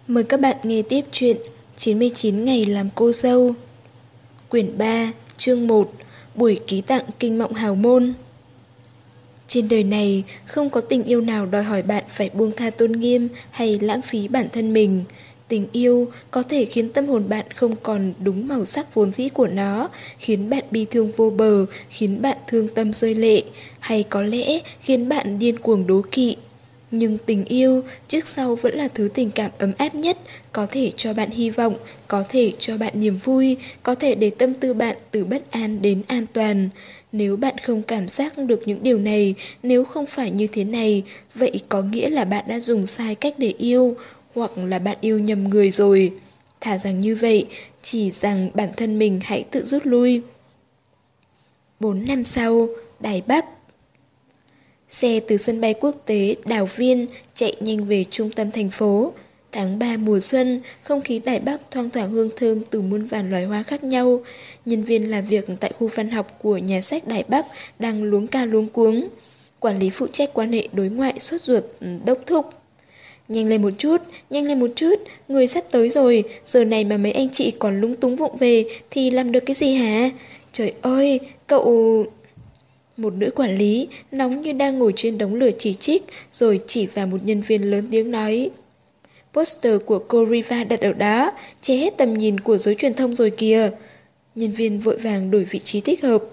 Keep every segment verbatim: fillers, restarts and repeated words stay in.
Mời các bạn nghe tiếp chuyện chín mươi chín ngày làm cô dâu. Quyển ba, chương một, buổi ký tặng kinh mộng hào môn. Trên đời này không có tình yêu nào đòi hỏi bạn phải buông tha tôn nghiêm hay lãng phí bản thân mình. Tình yêu có thể khiến tâm hồn bạn không còn đúng màu sắc vốn dĩ của nó, khiến bạn bi thương vô bờ, khiến bạn thương tâm rơi lệ, hay có lẽ khiến bạn điên cuồng đố kỵ. Nhưng tình yêu trước sau vẫn là thứ tình cảm ấm áp nhất, có thể cho bạn hy vọng, có thể cho bạn niềm vui, có thể để tâm tư bạn từ bất an đến an toàn. Nếu bạn không cảm giác được những điều này, nếu không phải như thế này, vậy có nghĩa là bạn đã dùng sai cách để yêu, hoặc là bạn yêu nhầm người rồi. Thà rằng như vậy, chỉ rằng bản thân mình hãy tự rút lui. Bốn năm sau, Đài Bắc. Xe từ sân bay quốc tế Đào Viên chạy nhanh về trung tâm thành phố. Tháng ba mùa xuân, không khí Đài Bắc thoang thoảng hương thơm từ muôn vàn loài hoa khác nhau. Nhân viên làm việc tại khu văn học của nhà sách Đài Bắc đang luống ca luống cuống. Quản lý phụ trách quan hệ đối ngoại sốt ruột đốc thúc. Nhanh lên một chút, nhanh lên một chút, người sắp tới rồi, giờ này mà mấy anh chị còn lúng túng vụng về thì làm được cái gì hả? Trời ơi, cậu... Một nữ quản lý, nóng như đang ngồi trên đống lửa chỉ trích, rồi chỉ vào một nhân viên lớn tiếng nói. Poster của cô Riva đặt ở đó, che hết tầm nhìn của giới truyền thông rồi kìa. Nhân viên vội vàng đổi vị trí thích hợp.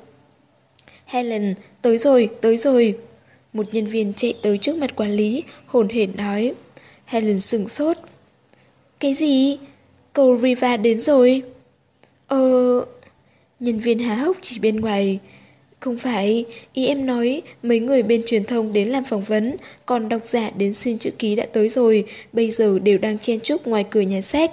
Helen, tới rồi, tới rồi. Một nhân viên chạy tới trước mặt quản lý, hồn hển nói. Helen sửng sốt. Cái gì? Cô Riva đến rồi. Ờ... Nhân viên há hốc chỉ bên ngoài. Không phải, ý em nói mấy người bên truyền thông đến làm phỏng vấn, còn độc giả đến xin chữ ký đã tới rồi, bây giờ đều đang chen chúc ngoài cửa nhà sách.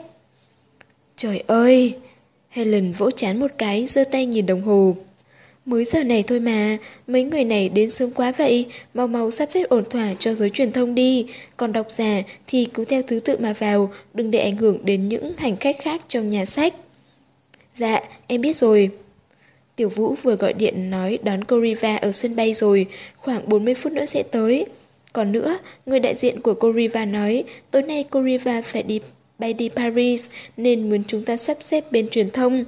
Trời ơi! Helen vỗ trán một cái, giơ tay nhìn đồng hồ. Mới giờ này thôi mà, mấy người này đến sớm quá vậy, mau mau sắp xếp ổn thỏa cho giới truyền thông đi, còn độc giả thì cứ theo thứ tự mà vào, đừng để ảnh hưởng đến những hành khách khác trong nhà sách. Dạ, em biết rồi. Tiểu Vũ vừa gọi điện nói đón cô Riva ở sân bay rồi, khoảng bốn mươi phút nữa sẽ tới. Còn nữa, người đại diện của cô Riva nói tối nay cô Riva phải đi bay đi Paris nên muốn chúng ta sắp xếp bên truyền thông.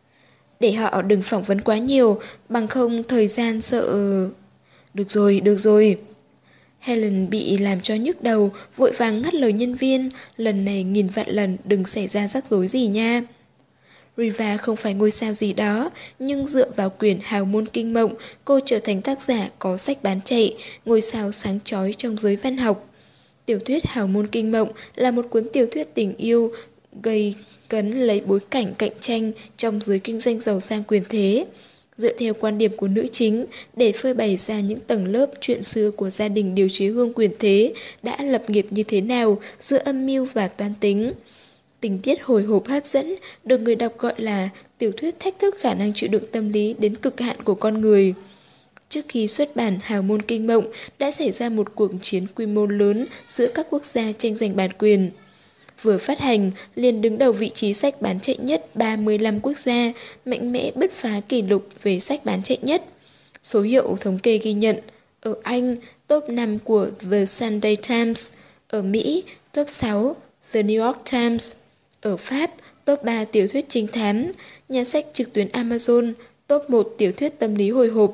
Để họ đừng phỏng vấn quá nhiều, bằng không thời gian sợ... Được rồi, được rồi. Helen bị làm cho nhức đầu, vội vàng ngắt lời nhân viên, lần này nghìn vạn lần đừng xảy ra rắc rối gì nha. Riva không phải ngôi sao gì đó, nhưng dựa vào quyển Hào môn kinh mộng, cô trở thành tác giả có sách bán chạy, ngôi sao sáng chói trong giới văn học. Tiểu thuyết Hào môn kinh mộng là một cuốn tiểu thuyết tình yêu gây cấn lấy bối cảnh cạnh tranh trong giới kinh doanh giàu sang quyền thế. Dựa theo quan điểm của nữ chính, để phơi bày ra những tầng lớp chuyện xưa của gia đình điều chế hương quyền thế đã lập nghiệp như thế nào giữa âm mưu và toan tính. Tình tiết hồi hộp hấp dẫn được người đọc gọi là tiểu thuyết thách thức khả năng chịu đựng tâm lý đến cực hạn của con người. Trước khi xuất bản Hào môn kinh mộng đã xảy ra một cuộc chiến quy mô lớn giữa các quốc gia tranh giành bản quyền. Vừa phát hành, liền đứng đầu vị trí sách bán chạy nhất ba mươi lăm quốc gia, mạnh mẽ bứt phá kỷ lục về sách bán chạy nhất. Số hiệu thống kê ghi nhận, ở Anh, top năm của The Sunday Times, ở Mỹ, top sáu, The New York Times, ở Pháp, top ba tiểu thuyết trinh thám, nhà sách trực tuyến Amazon, top một tiểu thuyết tâm lý hồi hộp.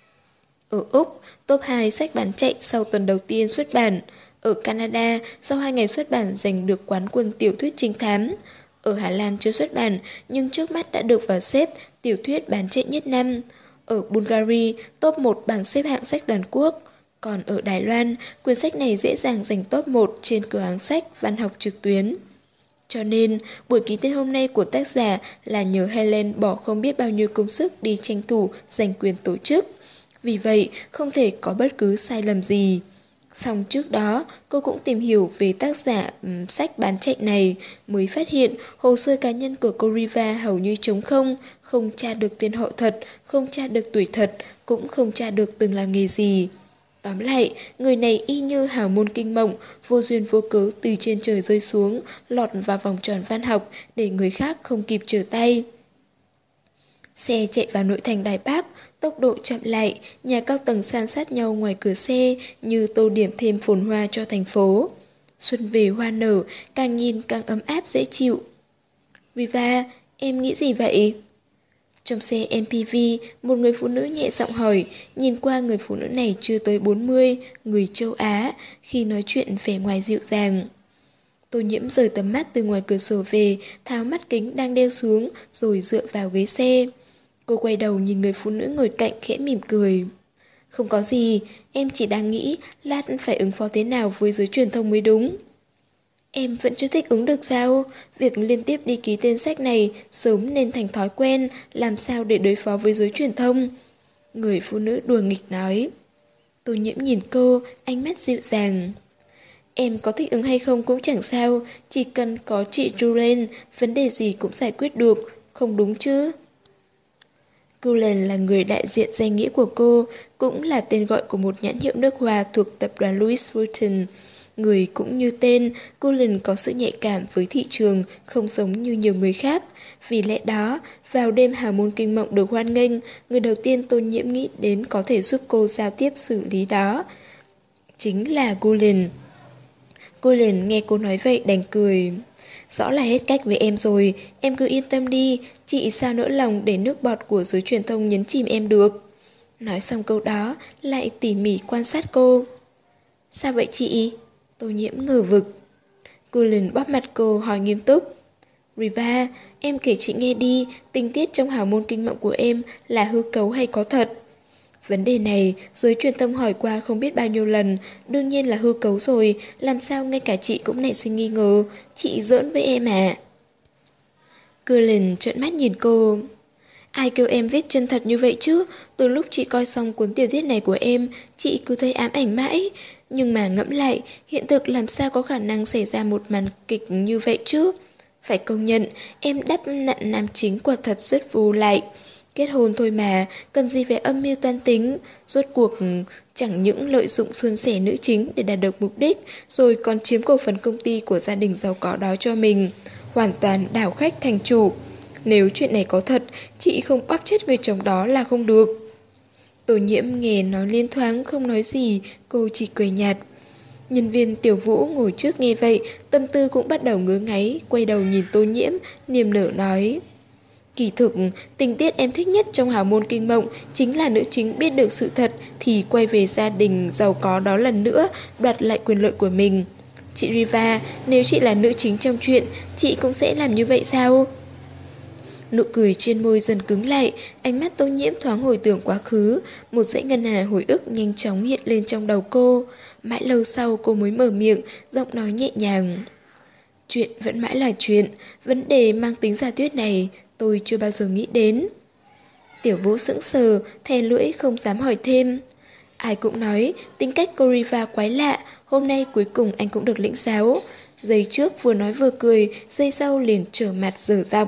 Ở Úc, top hai sách bán chạy sau tuần đầu tiên xuất bản. Ở Canada, sau hai ngày xuất bản giành được quán quân tiểu thuyết trinh thám. Ở Hà Lan chưa xuất bản, nhưng trước mắt đã được vào xếp tiểu thuyết bán chạy nhất năm. Ở Bulgaria, top một bảng xếp hạng sách toàn quốc. Còn ở Đài Loan, quyển sách này dễ dàng giành top một trên cửa hàng sách văn học trực tuyến. Cho nên, buổi ký tên hôm nay của tác giả là nhờ Helen bỏ không biết bao nhiêu công sức đi tranh thủ giành quyền tổ chức. Vì vậy, không thể có bất cứ sai lầm gì. Song trước đó, cô cũng tìm hiểu về tác giả um, sách bán chạy này, mới phát hiện hồ sơ cá nhân của cô Riva hầu như trống không, không tra được tên họ thật, không tra được tuổi thật, cũng không tra được từng làm nghề gì. Tóm lại, người này y như hào môn kinh mộng, vô duyên vô cớ từ trên trời rơi xuống, lọt vào vòng tròn văn học để người khác không kịp trở tay. Xe chạy vào nội thành Đài Bắc, tốc độ chậm lại, nhà cao tầng san sát nhau ngoài cửa xe như tô điểm thêm phồn hoa cho thành phố. Xuân về hoa nở, càng nhìn càng ấm áp dễ chịu. Riva, em nghĩ gì vậy? Trong xe em pê vê, một người phụ nữ nhẹ giọng hỏi, nhìn qua người phụ nữ này chưa tới bốn mươi, người châu Á, khi nói chuyện vẻ ngoài dịu dàng. Tô Nhiễm rời tầm mắt từ ngoài cửa sổ về, tháo mắt kính đang đeo xuống, rồi dựa vào ghế xe. Cô quay đầu nhìn người phụ nữ ngồi cạnh khẽ mỉm cười. Không có gì, em chỉ đang nghĩ lát phải ứng phó thế nào với giới truyền thông mới đúng. Em vẫn chưa thích ứng được sao? Việc liên tiếp đi ký tên sách này sớm nên thành thói quen, làm sao để đối phó với giới truyền thông? Người phụ nữ đùa nghịch nói. Tô Nhiễm nhìn cô, ánh mắt dịu dàng. Em có thích ứng hay không cũng chẳng sao, chỉ cần có chị Julen, vấn đề gì cũng giải quyết được, không đúng chứ? Gulen là người đại diện danh nghĩa của cô, cũng là tên gọi của một nhãn hiệu nước hoa thuộc tập đoàn Louis Vuitton. Người cũng như tên, Gulen có sự nhạy cảm với thị trường, không giống như nhiều người khác. Vì lẽ đó, vào đêm hào môn kinh mộng được hoan nghênh, người đầu tiên Tô Nhiễm nghĩ đến có thể giúp cô giao tiếp xử lý đó chính là Gulen. Gulen nghe cô nói vậy đành cười. Rõ là hết cách với em rồi, em cứ yên tâm đi, chị sao nỡ lòng để nước bọt của giới truyền thông nhấn chìm em được. Nói xong câu đó, lại tỉ mỉ quan sát cô. Sao vậy chị? Tô Nhiễm ngờ vực. Gulen bóp mặt cô hỏi nghiêm túc. Riva, em kể chị nghe đi, tình tiết trong hào môn kinh mộng của em là hư cấu hay có thật? Vấn đề này, giới truyền thông hỏi qua không biết bao nhiêu lần, đương nhiên là hư cấu rồi, làm sao ngay cả chị cũng nảy sinh nghi ngờ, chị giỡn với em à? Gulen trợn mắt nhìn cô. Ai kêu em viết chân thật như vậy chứ? Từ lúc chị coi xong cuốn tiểu thuyết này của em, chị cứ thấy ám ảnh mãi. Nhưng mà ngẫm lại, hiện thực làm sao có khả năng xảy ra một màn kịch như vậy chứ? Phải công nhận, em đắp nặn nam chính quả thật rất vô lại. Kết hôn thôi mà, cần gì phải âm mưu toan tính, rốt cuộc chẳng những lợi dụng suôn sẻ nữ chính để đạt được mục đích, rồi còn chiếm cổ phần công ty của gia đình giàu có đó cho mình. Hoàn toàn đảo khách thành chủ. Nếu chuyện này có thật, chị không bóp chết người chồng đó là không được. Tô Nhiễm nghe nói liên thoáng không nói gì, cô chỉ cười nhạt. Nhân viên Tiểu Vũ ngồi trước nghe vậy, tâm tư cũng bắt đầu ngứa ngáy, quay đầu nhìn Tô Nhiễm, niềm nở nói. Kỳ thực, tình tiết em thích nhất trong hào môn kinh mộng chính là nữ chính biết được sự thật thì quay về gia đình giàu có đó lần nữa, đoạt lại quyền lợi của mình. Chị Riva, nếu chị là nữ chính trong chuyện, chị cũng sẽ làm như vậy sao? Nụ cười trên môi dần cứng lại, ánh mắt Tô Nhiễm thoáng hồi tưởng quá khứ, một dãy ngân hà hồi ức nhanh chóng hiện lên trong đầu cô. Mãi lâu sau cô mới mở miệng, giọng nói nhẹ nhàng. Chuyện vẫn mãi là chuyện, vấn đề mang tính giả thuyết này tôi chưa bao giờ nghĩ đến. Tiểu Vũ sững sờ, thè lưỡi không dám hỏi thêm. Ai cũng nói tính cách cô Riva quái lạ, hôm nay cuối cùng anh cũng được lĩnh giáo. Giây trước vừa nói vừa cười, giây sau liền trở mặt dở giọng.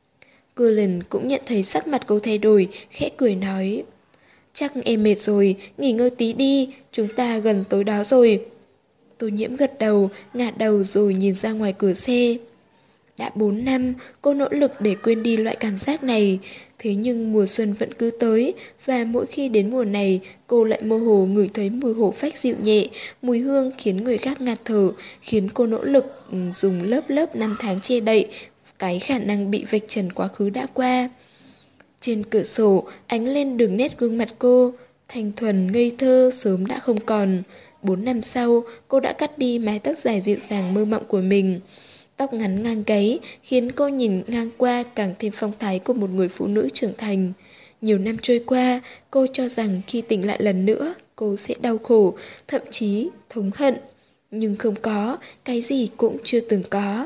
Gulen cũng nhận thấy sắc mặt cô thay đổi, khẽ cười nói. Chắc em mệt rồi, nghỉ ngơi tí đi, chúng ta gần tối đó rồi. Tô Nhiễm gật đầu, ngả đầu rồi nhìn ra ngoài cửa xe. Đã bốn năm, cô nỗ lực để quên đi loại cảm giác này. Thế nhưng mùa xuân vẫn cứ tới, và mỗi khi đến mùa này, cô lại mơ hồ ngửi thấy mùi hổ phách dịu nhẹ, mùi hương khiến người khác ngạt thở, khiến cô nỗ lực dùng lớp lớp năm tháng che đậy cái khả năng bị vạch trần quá khứ đã qua. Trên cửa sổ, ánh lên đường nét gương mặt cô, thanh thuần ngây thơ sớm đã không còn. Bốn năm sau, cô đã cắt đi mái tóc dài dịu dàng mơ mộng của mình. Tóc ngắn ngang gáy khiến cô nhìn ngang qua càng thêm phong thái của một người phụ nữ trưởng thành. Nhiều năm trôi qua, cô cho rằng khi tỉnh lại lần nữa, cô sẽ đau khổ, thậm chí thống hận. Nhưng không có, cái gì cũng chưa từng có.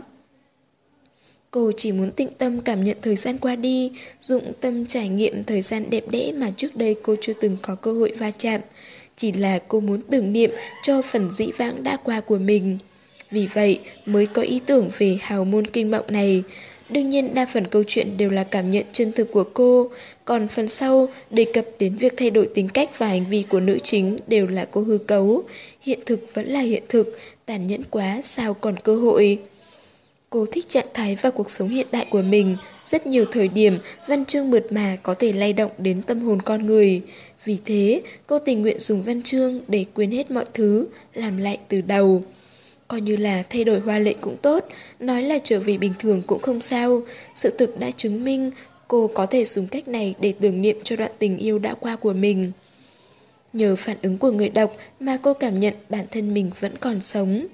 Cô chỉ muốn tĩnh tâm cảm nhận thời gian qua đi, dụng tâm trải nghiệm thời gian đẹp đẽ mà trước đây cô chưa từng có cơ hội va chạm. Chỉ là cô muốn tưởng niệm cho phần dĩ vãng đã qua của mình. Vì vậy mới có ý tưởng về hào môn kinh mộng này. Đương nhiên đa phần câu chuyện đều là cảm nhận chân thực của cô, còn phần sau đề cập đến việc thay đổi tính cách và hành vi của nữ chính đều là cô hư cấu. Hiện thực vẫn là hiện thực, tàn nhẫn quá sao còn cơ hội. Cô thích trạng thái và cuộc sống hiện tại của mình. Rất nhiều thời điểm, văn chương mượt mà có thể lay động đến tâm hồn con người. Vì thế, cô tình nguyện dùng văn chương để quên hết mọi thứ, làm lại từ đầu. Coi như là thay đổi Hoa Lệ cũng tốt, nói là trở về bình thường cũng không sao. Sự thực đã chứng minh cô có thể dùng cách này để tưởng niệm cho đoạn tình yêu đã qua của mình. Nhờ phản ứng của người đọc mà cô cảm nhận bản thân mình vẫn còn sống.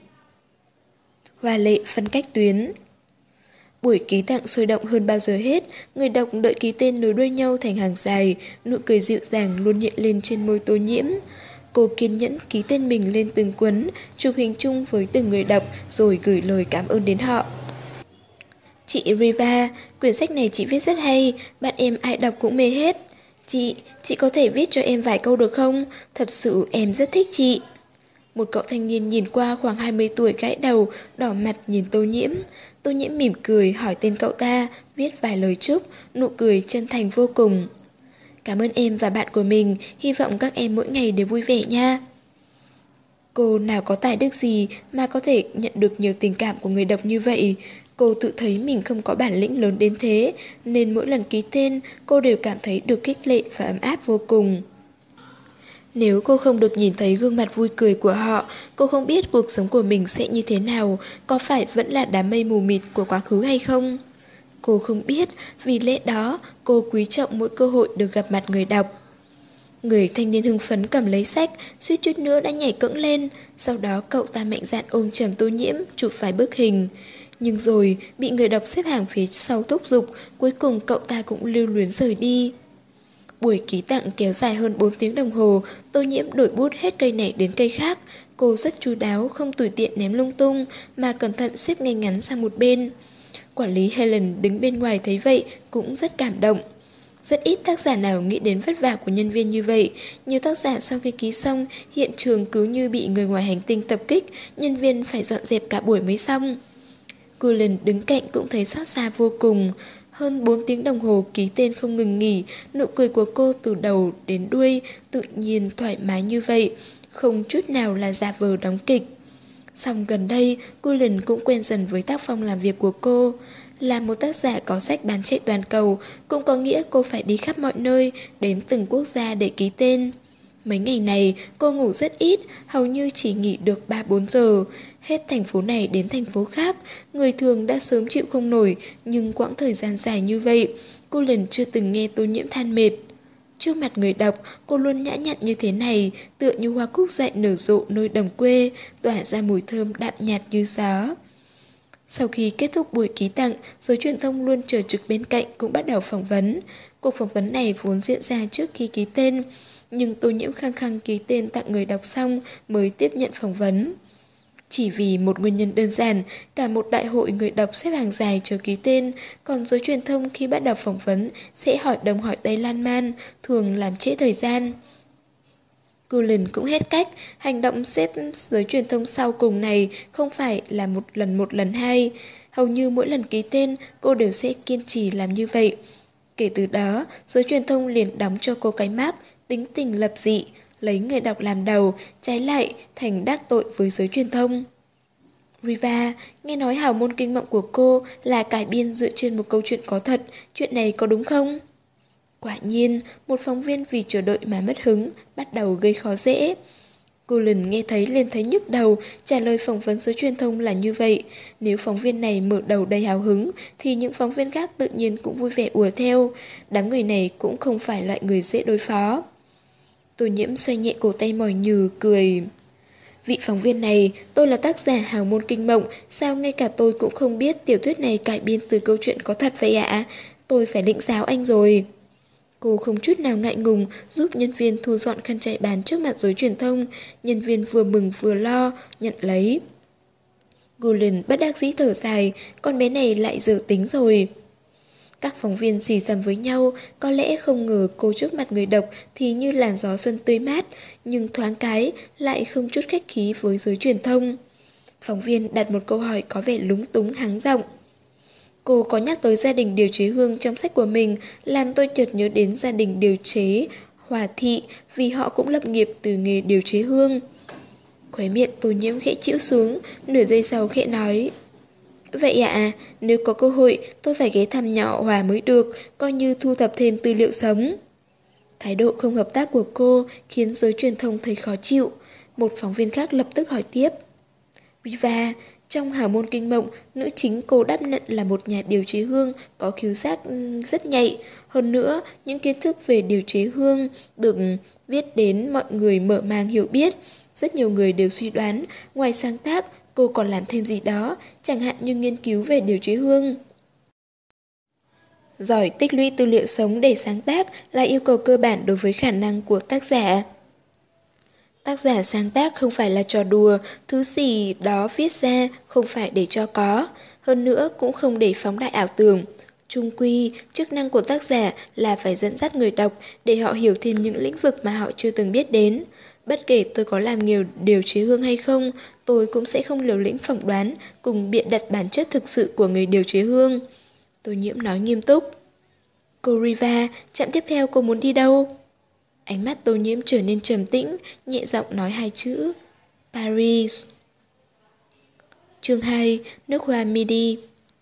Hoa Lệ phân cách tuyến. Buổi ký tặng sôi động hơn bao giờ hết, người đọc đợi ký tên nối đuôi nhau thành hàng dài, nụ cười dịu dàng luôn hiện lên trên môi Tô Nhiễm. Cô kiên nhẫn ký tên mình lên từng cuốn, chụp hình chung với từng người đọc rồi gửi lời cảm ơn đến họ. Chị Riva, quyển sách này chị viết rất hay, bạn em ai đọc cũng mê hết. Chị, chị có thể viết cho em vài câu được không? Thật sự em rất thích chị. Một cậu thanh niên nhìn qua khoảng hai mươi tuổi gãi đầu, đỏ mặt nhìn Tô Nhiễm. Tô Nhiễm mỉm cười hỏi tên cậu ta, viết vài lời chúc, nụ cười chân thành vô cùng. Cảm ơn em và bạn của mình, hy vọng các em mỗi ngày đều vui vẻ nha. Cô nào có tài đức gì mà có thể nhận được nhiều tình cảm của người đọc như vậy. Cô tự thấy mình không có bản lĩnh lớn đến thế, nên mỗi lần ký tên cô đều cảm thấy được khích lệ và ấm áp vô cùng. Nếu cô không được nhìn thấy gương mặt vui cười của họ, cô không biết cuộc sống của mình sẽ như thế nào, có phải vẫn là đám mây mù mịt của quá khứ hay không? Cô không biết, vì lẽ đó cô quý trọng mỗi cơ hội được gặp mặt người đọc. Người thanh niên hưng phấn cầm lấy sách, suýt chút nữa đã nhảy cẫng lên, sau đó cậu ta mạnh dạn ôm chầm Tô Nhiễm, chụp vài bức hình. Nhưng rồi, bị người đọc xếp hàng phía sau thúc giục, cuối cùng cậu ta cũng lưu luyến rời đi. Buổi ký tặng kéo dài hơn bốn tiếng đồng hồ, Tô Nhiễm đổi bút hết cây này đến cây khác. Cô rất chu đáo, không tùy tiện ném lung tung, mà cẩn thận xếp ngay ngắn sang một bên. Quản lý Helen đứng bên ngoài thấy vậy cũng rất cảm động. Rất ít tác giả nào nghĩ đến vất vả của nhân viên như vậy. Nhiều tác giả sau khi ký xong, hiện trường cứ như bị người ngoài hành tinh tập kích, nhân viên phải dọn dẹp cả buổi mới xong. Cullen đứng cạnh cũng thấy xót xa vô cùng. Hơn bốn tiếng đồng hồ ký tên không ngừng nghỉ, nụ cười của cô từ đầu đến đuôi tự nhiên thoải mái như vậy, không chút nào là giả vờ đóng kịch. Song gần đây, Cullen cũng quen dần với tác phong làm việc của cô. Là một tác giả có sách bán chạy toàn cầu, cũng có nghĩa cô phải đi khắp mọi nơi, đến từng quốc gia để ký tên. Mấy ngày này, cô ngủ rất ít, hầu như chỉ nghỉ được ba bốn giờ. Hết thành phố này đến thành phố khác, người thường đã sớm chịu không nổi, nhưng quãng thời gian dài như vậy, cô lần chưa từng nghe Tô Nhiễm than mệt. Trước mặt người đọc, cô luôn nhã nhặn như thế này, tựa như hoa cúc dại nở rộ nơi đồng quê, tỏa ra mùi thơm đạm nhạt như gió. Sau khi kết thúc buổi ký tặng, giới truyền thông luôn chờ trực bên cạnh cũng bắt đầu phỏng vấn. Cuộc phỏng vấn này vốn diễn ra trước khi ký tên, nhưng Tô Nhiễm khăng khăng ký tên tặng người đọc xong mới tiếp nhận phỏng vấn. Chỉ vì một nguyên nhân đơn giản, cả một đại hội người đọc xếp hàng dài chờ ký tên, còn giới truyền thông khi bắt đầu phỏng vấn sẽ hỏi đông hỏi tây lan man, thường làm trễ thời gian. Cullen cũng hết cách, hành động xếp giới truyền thông sau cùng này không phải là một lần một lần hai. Hầu như mỗi lần ký tên, cô đều sẽ kiên trì làm như vậy. Kể từ đó, giới truyền thông liền đóng cho cô cái mác tính tình lập dị, lấy người đọc làm đầu, trái lại thành đắc tội với giới truyền thông. Riva, nghe nói hào môn kinh mộng của cô là cải biên dựa trên một câu chuyện có thật, chuyện này có đúng không? Quả nhiên, một phóng viên vì chờ đợi mà mất hứng, bắt đầu gây khó dễ. Cullen nghe thấy liền thấy nhức đầu, trả lời phỏng vấn giới truyền thông là như vậy. Nếu phóng viên này mở đầu đầy hào hứng, thì những phóng viên khác tự nhiên cũng vui vẻ ùa theo. Đám người này cũng không phải loại người dễ đối phó. Tô Nhiễm xoay nhẹ cổ tay mỏi nhừ, cười. Vị phóng viên này, tôi là tác giả hào môn kinh mộng, sao ngay cả tôi cũng không biết tiểu thuyết này cải biên từ câu chuyện có thật vậy ạ? Tôi phải lĩnh giáo anh rồi. Cô không chút nào ngại ngùng giúp nhân viên thu dọn khăn trải bàn trước mặt giới truyền thông. Nhân viên vừa mừng vừa lo, nhận lấy. Cullen bất đắc dĩ thở dài, con bé này lại dở tính rồi. Các phóng viên xì xầm với nhau, có lẽ không ngờ cô trước mặt người đọc thì như làn gió xuân tươi mát, nhưng thoáng cái lại không chút khách khí với giới truyền thông. Phóng viên đặt một câu hỏi có vẻ lúng túng háng giọng. Cô có nhắc tới gia đình điều chế hương trong sách của mình, làm tôi chợt nhớ đến gia đình điều chế Hòa Thị vì họ cũng lập nghiệp từ nghề điều chế hương. Khóe miệng Tô Nhiễm khẽ chĩu xuống, nửa giây sau khẽ nói. Vậy ạ, à, nếu có cơ hội tôi phải ghé thăm nhà họ Hòa mới được, coi như thu thập thêm tư liệu sống. Thái độ không hợp tác của cô khiến giới truyền thông thấy khó chịu. Một phóng viên khác lập tức hỏi tiếp. Riva, trong Hào môn kinh mộng, nữ chính cô đắp nặn là một nhà điều chế hương có khứu giác rất nhạy. Hơn nữa, những kiến thức về điều chế hương được viết đến mọi người mở mang hiểu biết. Rất nhiều người đều suy đoán, ngoài sáng tác, cô còn làm thêm gì đó, chẳng hạn như nghiên cứu về điều chế hương. Giỏi tích lũy tư liệu sống để sáng tác là yêu cầu cơ bản đối với khả năng của tác giả. Tác giả sáng tác không phải là trò đùa, thứ gì đó viết ra không phải để cho có, hơn nữa cũng không để phóng đại ảo tưởng. Chung quy, chức năng của tác giả là phải dẫn dắt người đọc để họ hiểu thêm những lĩnh vực mà họ chưa từng biết đến. Bất kể tôi có làm nhiều điều chế hương hay không, tôi cũng sẽ không liều lĩnh phỏng đoán cùng biện đặt bản chất thực sự của người điều chế hương. Tô Nhiễm nói nghiêm túc. Cô Riva, chặng tiếp theo cô muốn đi đâu? Ánh mắt Tô Nhiễm trở nên trầm tĩnh, nhẹ giọng nói hai chữ. Paris. Chương hai. Nước hoa Midi.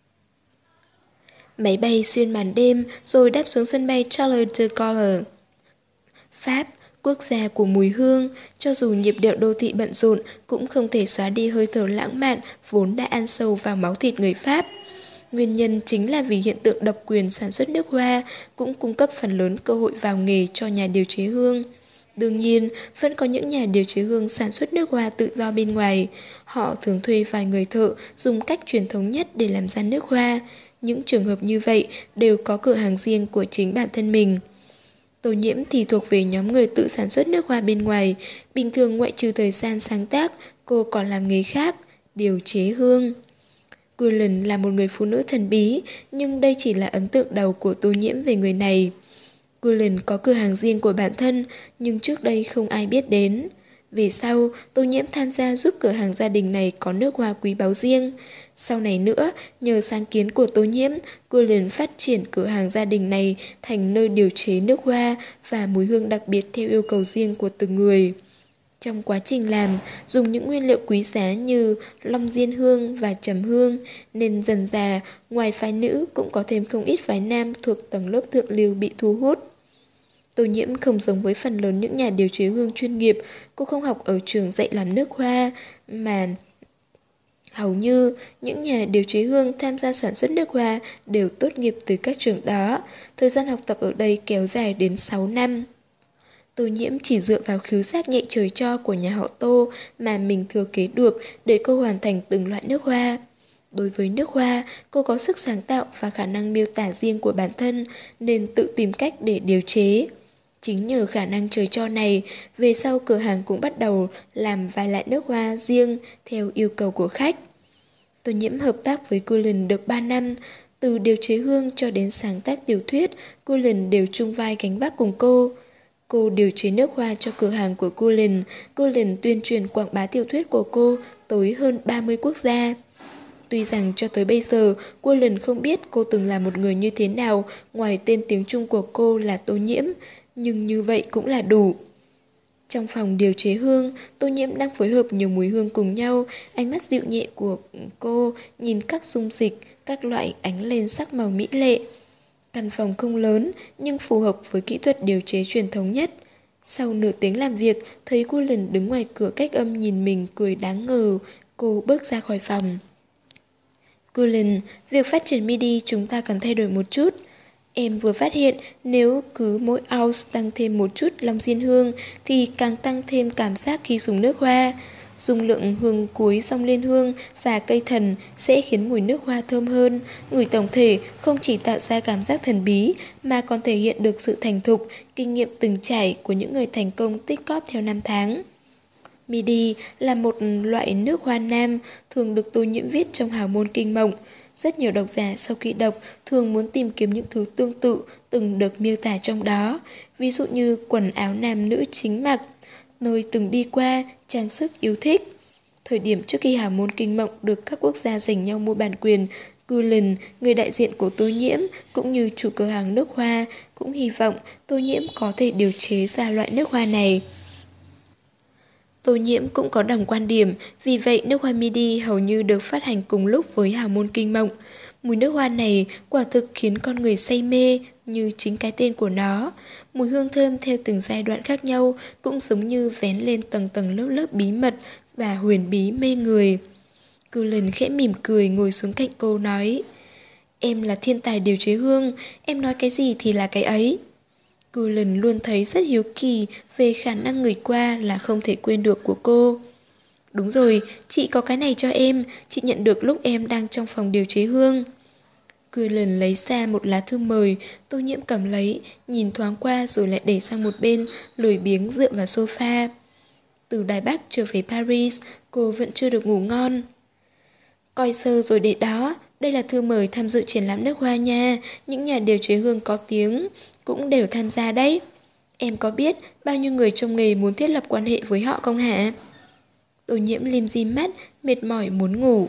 Máy bay xuyên màn đêm rồi đáp xuống sân bay Charles de Gaulle. Pháp, quốc gia của mùi hương, cho dù nhịp điệu đô thị bận rộn cũng không thể xóa đi hơi thở lãng mạn vốn đã ăn sâu vào máu thịt người Pháp. Nguyên nhân chính là vì hiện tượng độc quyền sản xuất nước hoa cũng cung cấp phần lớn cơ hội vào nghề cho nhà điều chế hương. Đương nhiên, vẫn có những nhà điều chế hương sản xuất nước hoa tự do bên ngoài. Họ thường thuê vài người thợ dùng cách truyền thống nhất để làm ra nước hoa. Những trường hợp như vậy đều có cửa hàng riêng của chính bản thân mình. Tô Nhiễm thì thuộc về nhóm người tự sản xuất nước hoa bên ngoài. Bình thường ngoại trừ thời gian sáng tác, cô còn làm nghề khác, điều chế hương. Cullen là một người phụ nữ thần bí, nhưng đây chỉ là ấn tượng đầu của Tô Nhiễm về người này. Cullen có cửa hàng riêng của bản thân, nhưng trước đây không ai biết đến. Về sau, Tô Nhiễm tham gia giúp cửa hàng gia đình này có nước hoa quý báu riêng. Sau này nữa, nhờ sáng kiến của Tô Nhiễm, Cullen phát triển cửa hàng gia đình này thành nơi điều chế nước hoa và mùi hương đặc biệt theo yêu cầu riêng của từng người. Trong quá trình làm, dùng những nguyên liệu quý giá như long diên hương và trầm hương, nên dần dà, ngoài phái nữ cũng có thêm không ít phái nam thuộc tầng lớp thượng lưu bị thu hút. Tô Nhiễm không giống với phần lớn những nhà điều chế hương chuyên nghiệp, cô không học ở trường dạy làm nước hoa, mà hầu như những nhà điều chế hương tham gia sản xuất nước hoa đều tốt nghiệp từ các trường đó. Thời gian học tập ở đây kéo dài đến sáu năm. Tô Nhiễm chỉ dựa vào khứu giác nhạy trời cho của nhà họ Tô mà mình thừa kế được để cô hoàn thành từng loại nước hoa. Đối với nước hoa, cô có sức sáng tạo và khả năng miêu tả riêng của bản thân nên tự tìm cách để điều chế. Chính nhờ khả năng trời cho này, về sau cửa hàng cũng bắt đầu làm vài loại nước hoa riêng theo yêu cầu của khách. Tô Nhiễm hợp tác với Cullen được ba năm, từ điều chế hương cho đến sáng tác tiểu thuyết, Cullen đều chung vai gánh vác cùng cô. Cô điều chế nước hoa cho cửa hàng của Cullen, Cullen tuyên truyền quảng bá tiểu thuyết của cô tới hơn ba mươi quốc gia. Tuy rằng cho tới bây giờ, Cullen không biết cô từng là một người như thế nào ngoài tên tiếng Trung của cô là Tô Nhiễm, nhưng như vậy cũng là đủ. Trong phòng điều chế hương, Tô Nhiễm đang phối hợp nhiều mùi hương cùng nhau, ánh mắt dịu nhẹ của cô nhìn các dung dịch, các loại ánh lên sắc màu mỹ lệ. Căn phòng không lớn, nhưng phù hợp với kỹ thuật điều chế truyền thống nhất. Sau nửa tiếng làm việc, thấy Cullen đứng ngoài cửa cách âm nhìn mình cười đáng ngờ, cô bước ra khỏi phòng. Cullen, việc phát triển midi chúng ta cần thay đổi một chút. Em vừa phát hiện nếu cứ mỗi ounce tăng thêm một chút long diên hương thì càng tăng thêm cảm giác khi dùng nước hoa. Dung lượng hương cuối song liên hương và cây thần sẽ khiến mùi nước hoa thơm hơn. Ngửi tổng thể không chỉ tạo ra cảm giác thần bí mà còn thể hiện được sự thành thục, kinh nghiệm từng trải của những người thành công tích cóp theo năm tháng. Midi là một loại nước hoa nam thường được Tô Nhiễm viết trong Hào môn kinh mộng. Rất nhiều độc giả sau khi đọc thường muốn tìm kiếm những thứ tương tự từng được miêu tả trong đó, ví dụ như quần áo nam nữ chính mặc, nơi từng đi qua, trang sức yêu thích. Thời điểm trước khi Hào môn kinh mộng được các quốc gia giành nhau mua bản quyền, Cullen, người đại diện của Tô Nhiễm, cũng như chủ cửa hàng nước hoa, cũng hy vọng Tô Nhiễm có thể điều chế ra loại nước hoa này. Tô Nhiễm cũng có đồng quan điểm, vì vậy nước hoa midi hầu như được phát hành cùng lúc với Hào môn kinh mộng. Mùi nước hoa này quả thực khiến con người say mê như chính cái tên của nó. Mùi hương thơm theo từng giai đoạn khác nhau cũng giống như vén lên tầng tầng lớp lớp bí mật và huyền bí mê người. Cô lần khẽ mỉm cười ngồi xuống cạnh cô nói, em là thiên tài điều chế hương, em nói cái gì thì là cái ấy. Cô lần luôn thấy rất hiếu kỳ về khả năng người qua là không thể quên được của cô. Đúng rồi, chị có cái này cho em, chị nhận được lúc em đang trong phòng điều chế hương. Cười lần lấy ra một lá thư mời, Tô Nhiễm cầm lấy, nhìn thoáng qua rồi lại để sang một bên, lười biếng dựa vào sofa. Từ Đài Bắc trở về Paris, cô vẫn chưa được ngủ ngon. Coi sơ rồi để đó, đây là thư mời tham dự triển lãm nước hoa nha, những nhà điều chế hương có tiếng cũng đều tham gia đấy. Em có biết bao nhiêu người trong nghề muốn thiết lập quan hệ với họ không hả? Tô Nhiễm lim dim mắt, mệt mỏi muốn ngủ.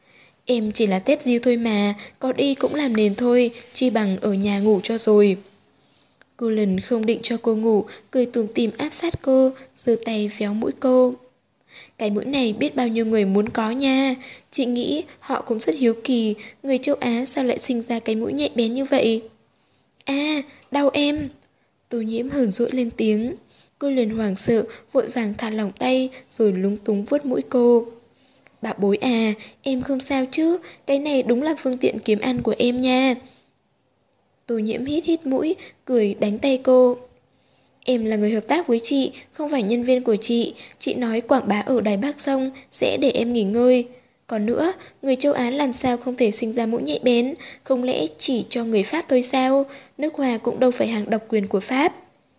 Em chỉ là tép diêu thôi mà, có đi cũng làm nền thôi, chi bằng ở nhà ngủ cho rồi. Cô lần không định cho cô ngủ, cười tủm tỉm áp sát cô, giơ tay véo mũi cô. Cái mũi này biết bao nhiêu người muốn có nha. Chị nghĩ họ cũng rất hiếu kỳ, người châu Á sao lại sinh ra cái mũi nhạy bén như vậy. À, đau em. Tô Nhiễm hờn dỗi lên tiếng. Cô lần hoảng sợ, vội vàng thả lỏng tay, rồi lúng túng vuốt mũi cô. Bảo bối à, em không sao chứ, cái này đúng là phương tiện kiếm ăn của em nha. Tô Nhiễm hít hít mũi, cười đánh tay cô. Em là người hợp tác với chị, không phải nhân viên của chị. Chị nói quảng bá ở Đài Bắc xong sẽ để em nghỉ ngơi. Còn nữa, người châu Á làm sao không thể sinh ra mũi nhạy bén? Không lẽ chỉ cho người Pháp thôi sao? Nước hoa cũng đâu phải hàng độc quyền của Pháp.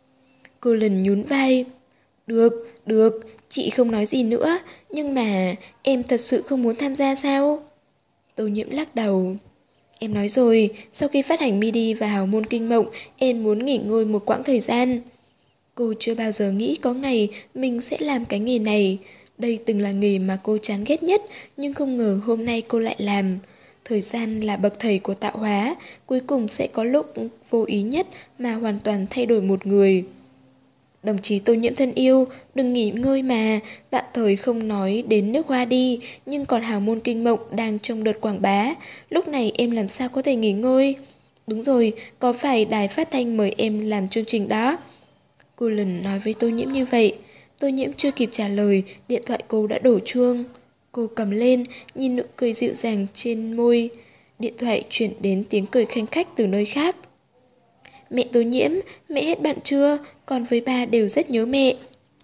Cô lần nhún vai. Được, được, chị không nói gì nữa. Nhưng mà em thật sự không muốn tham gia sao? Tô Nhiễm lắc đầu. Em nói rồi, sau khi phát hành midi và hào môn kinh mộng, em muốn nghỉ ngơi một quãng thời gian. Cô chưa bao giờ nghĩ có ngày mình sẽ làm cái nghề này. Đây từng là nghề mà cô chán ghét nhất, nhưng không ngờ hôm nay cô lại làm. Thời gian là bậc thầy của tạo hóa, cuối cùng sẽ có lúc vô ý nhất mà hoàn toàn thay đổi một người. Đồng chí Tô Nhiễm thân yêu, đừng nghỉ ngơi mà, tạm thời không nói đến nước hoa đi, nhưng còn hào môn kinh mộng đang trong đợt quảng bá, lúc này em làm sao có thể nghỉ ngơi? Đúng rồi, có phải đài phát thanh mời em làm chương trình đó? Cô lần nói với Tô Nhiễm như vậy. Tô Nhiễm chưa kịp trả lời, điện thoại cô đã đổ chuông. Cô cầm lên, nhìn nụ cười dịu dàng trên môi. Điện thoại chuyển đến tiếng cười khanh khách từ nơi khác. Mẹ Tô Nhiễm, mẹ hết bận chưa? Con với ba đều rất nhớ mẹ.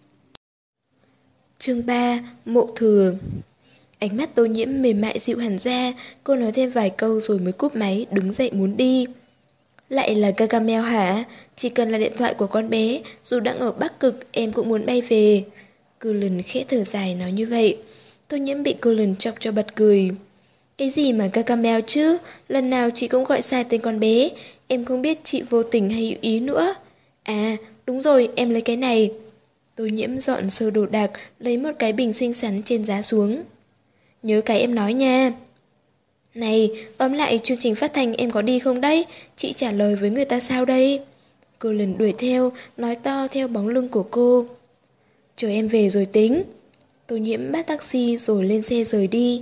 Chương ba, Mộ Thừa. Ánh mắt Tô Nhiễm mềm mại dịu hẳn ra, cô nói thêm vài câu rồi mới cúp máy, đứng dậy muốn đi. Lại là Gargamel hả? Chỉ cần là điện thoại của con bé, dù đang ở Bắc Cực, em cũng muốn bay về. Cullen khẽ thở dài nói như vậy. Tô Nhiễm bị Cullen chọc cho bật cười. Cái gì mà Gargamel chứ? Lần nào chị cũng gọi sai tên con bé. Em không biết chị vô tình hay hữu ý nữa. À, đúng rồi, em lấy cái này. Tô Nhiễm dọn sơ đồ đạc, lấy một cái bình xinh xắn trên giá xuống. Nhớ cái em nói nha. Này, tóm lại chương trình phát thanh em có đi không đấy? Chị trả lời với người ta sao đây? Cô lần đuổi theo, nói to theo bóng lưng của cô. Chờ em về rồi tính. Tô Nhiễm bắt taxi rồi lên xe rời đi.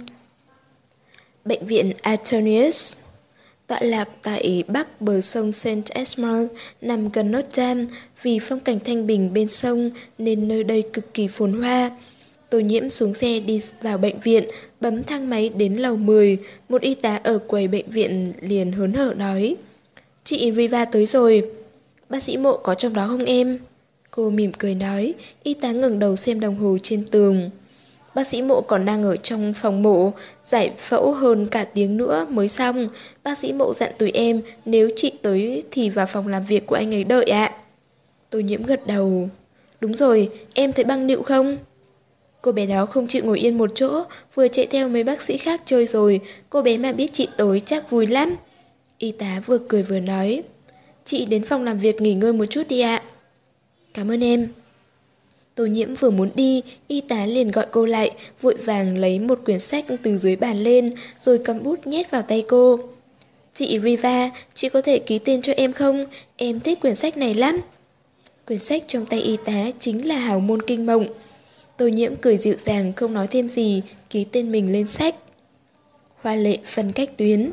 Bệnh viện Antonius tọa lạc tại bắc bờ sông Saint Esmond, nằm gần Notre Dame. Vì phong cảnh thanh bình bên sông nên nơi đây cực kỳ phồn hoa. Tô Nhiễm xuống xe đi vào bệnh viện, bấm thang máy đến lầu mười. Một y tá ở quầy bệnh viện liền hớn hở nói: Chị Riva tới rồi. Bác sĩ Mộ có trong đó không em? Cô mỉm cười nói. Y tá ngẩng đầu xem đồng hồ trên tường. Bác sĩ Mộ còn đang ở trong phòng mổ, giải phẫu hơn cả tiếng nữa mới xong. Bác sĩ Mộ dặn tụi em nếu chị tới thì vào phòng làm việc của anh ấy đợi ạ. Tô Nhiễm gật đầu. Đúng rồi, em thấy băng nịu không? Cô bé đó không chịu ngồi yên một chỗ, vừa chạy theo mấy bác sĩ khác chơi rồi. Cô bé mà biết chị tới chắc vui lắm. Y tá vừa cười vừa nói: Chị đến phòng làm việc nghỉ ngơi một chút đi ạ. Cảm ơn em. Tô Nhiễm vừa muốn đi, y tá liền gọi cô lại, vội vàng lấy một quyển sách từ dưới bàn lên, rồi cầm bút nhét vào tay cô. Chị Riva, chị có thể ký tên cho em không? Em thích quyển sách này lắm. Quyển sách trong tay y tá chính là Hào Môn Kinh Mộng. Tô Nhiễm cười dịu dàng không nói thêm gì, ký tên mình lên sách. Hoa lệ phân cách tuyến.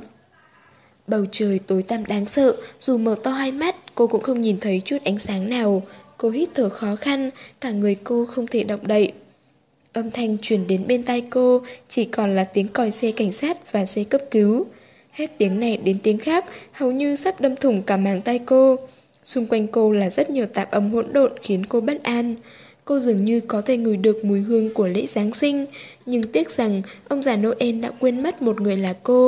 Bầu trời tối tăm đáng sợ, dù mở to hai mắt, cô cũng không nhìn thấy chút ánh sáng nào. Cô hít thở khó khăn, cả người cô không thể động đậy. Âm thanh truyền đến bên tai cô chỉ còn là tiếng còi xe cảnh sát và xe cấp cứu. Hết tiếng này đến tiếng khác, hầu như sắp đâm thủng cả màng tai cô. Xung quanh cô là rất nhiều tạp âm hỗn độn khiến cô bất an. Cô dường như có thể ngửi được mùi hương của lễ Giáng sinh, nhưng tiếc rằng ông già Noel đã quên mất một người là cô.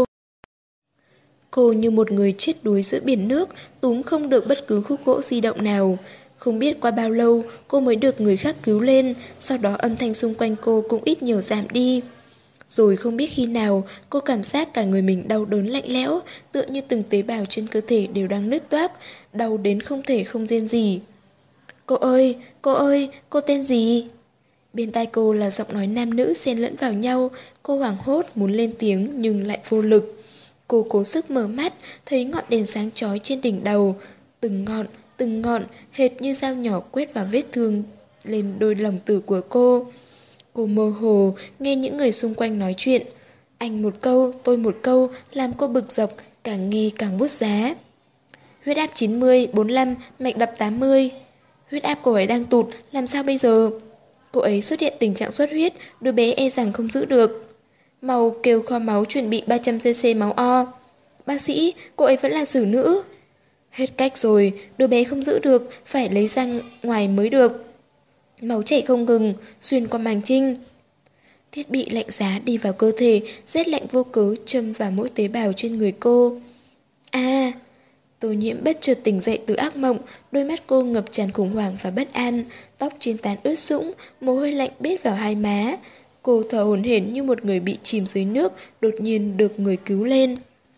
Cô như một người chết đuối giữa biển nước, túm không được bất cứ khúc gỗ di động nào. Không biết qua bao lâu cô mới được người khác cứu lên, sau đó âm thanh xung quanh cô cũng ít nhiều giảm đi. Rồi không biết khi nào, cô cảm giác cả người mình đau đớn lạnh lẽo, tựa như từng tế bào trên cơ thể đều đang nứt toác, đau đến không thể không rên gì. Cô ơi, cô ơi, cô tên gì? Bên tai cô là giọng nói nam nữ xen lẫn vào nhau, cô hoảng hốt muốn lên tiếng nhưng lại vô lực. Cô cố sức mở mắt, thấy ngọn đèn sáng chói trên đỉnh đầu, từng ngọn, từng ngọn, hệt như dao nhỏ quét vào vết thương lên đôi lòng tử của cô. Cô mơ hồ, nghe những người xung quanh nói chuyện. Anh một câu, tôi một câu, làm cô bực dọc, càng nghe càng bút giá. Huyết áp chín mươi, bốn mươi lăm, mạch đập tám mươi. Huyết áp cô ấy đang tụt, làm sao bây giờ? Cô ấy xuất hiện tình trạng xuất huyết, đứa bé e rằng không giữ được. Mau kêu kho máu chuẩn bị ba trăm xê xê máu O. Bác sĩ, cô ấy vẫn là xử nữ. Hết cách rồi, đứa bé không giữ được, phải lấy ra ngoài mới được. Máu chảy không ngừng, xuyên qua màng trinh. Thiết bị lạnh giá đi vào cơ thể, rét lạnh vô cớ châm vào mỗi tế bào trên người cô. À, Tô Nhiễm bất chợt tỉnh dậy từ ác mộng, đôi mắt cô ngập tràn khủng hoảng và bất an, tóc trên trán ướt sũng, mồ hôi lạnh bết vào hai má. Cô thở hổn hển như một người bị chìm dưới nước, đột nhiên được người cứu lên.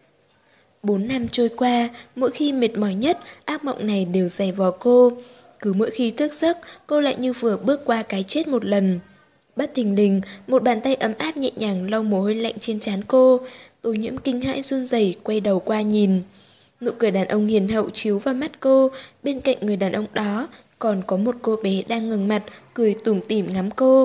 Bốn năm trôi qua, mỗi khi mệt mỏi nhất, ác mộng này đều dày vò cô. Cứ mỗi khi thức giấc, cô lại như vừa bước qua cái chết một lần. Bất thình lình, một bàn tay ấm áp nhẹ nhàng lau mồ hôi lạnh trên trán cô. Tô Nhiễm kinh hãi run rẩy quay đầu qua nhìn. Nụ cười đàn ông hiền hậu chiếu vào mắt cô, bên cạnh người đàn ông đó còn có một cô bé đang ngẩng mặt, cười tủm tỉm ngắm cô.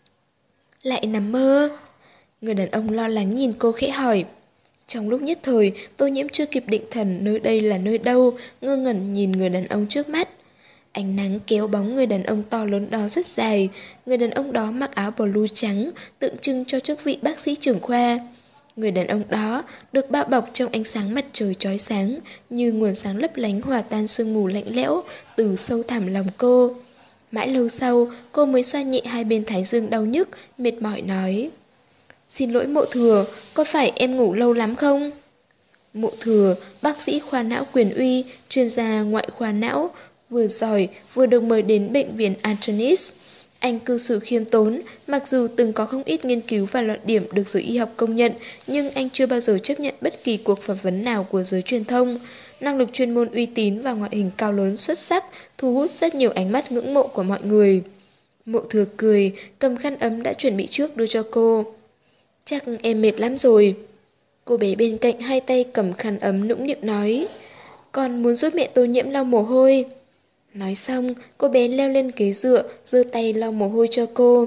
Lại nằm mơ? Người đàn ông lo lắng nhìn cô khẽ hỏi. Trong lúc nhất thời, Tô Nhiễm chưa kịp định thần nơi đây là nơi đâu, ngơ ngẩn nhìn người đàn ông trước mắt. Ánh nắng kéo bóng người đàn ông to lớn đó rất dài. Người đàn ông đó mặc áo blue trắng, tượng trưng cho chức vị bác sĩ trưởng khoa. Người đàn ông đó được bao bọc trong ánh sáng mặt trời chói sáng, như nguồn sáng lấp lánh hòa tan sương mù lạnh lẽo từ sâu thẳm lòng cô. Mãi lâu sau, cô mới xoa nhẹ hai bên thái dương đau nhức, mệt mỏi nói. Xin lỗi Mộ Thừa, có phải em ngủ lâu lắm không? Mộ Thừa, bác sĩ khoa não quyền uy, chuyên gia ngoại khoa não, vừa giỏi vừa được mời đến bệnh viện Antonis. Anh cư xử khiêm tốn, mặc dù từng có không ít nghiên cứu và luận điểm được giới y học công nhận, nhưng anh chưa bao giờ chấp nhận bất kỳ cuộc phỏng vấn nào của giới truyền thông. Năng lực chuyên môn uy tín và ngoại hình cao lớn xuất sắc thu hút rất nhiều ánh mắt ngưỡng mộ của mọi người. Mộ Thừa cười, cầm khăn ấm đã chuẩn bị trước đưa cho cô. Chắc em mệt lắm rồi. Cô bé bên cạnh hai tay cầm khăn ấm nũng nịu nói. Con muốn giúp mẹ Tô Nhiễm lau mồ hôi. Nói xong, cô bé leo lên ghế dựa, giơ tay lau mồ hôi cho cô.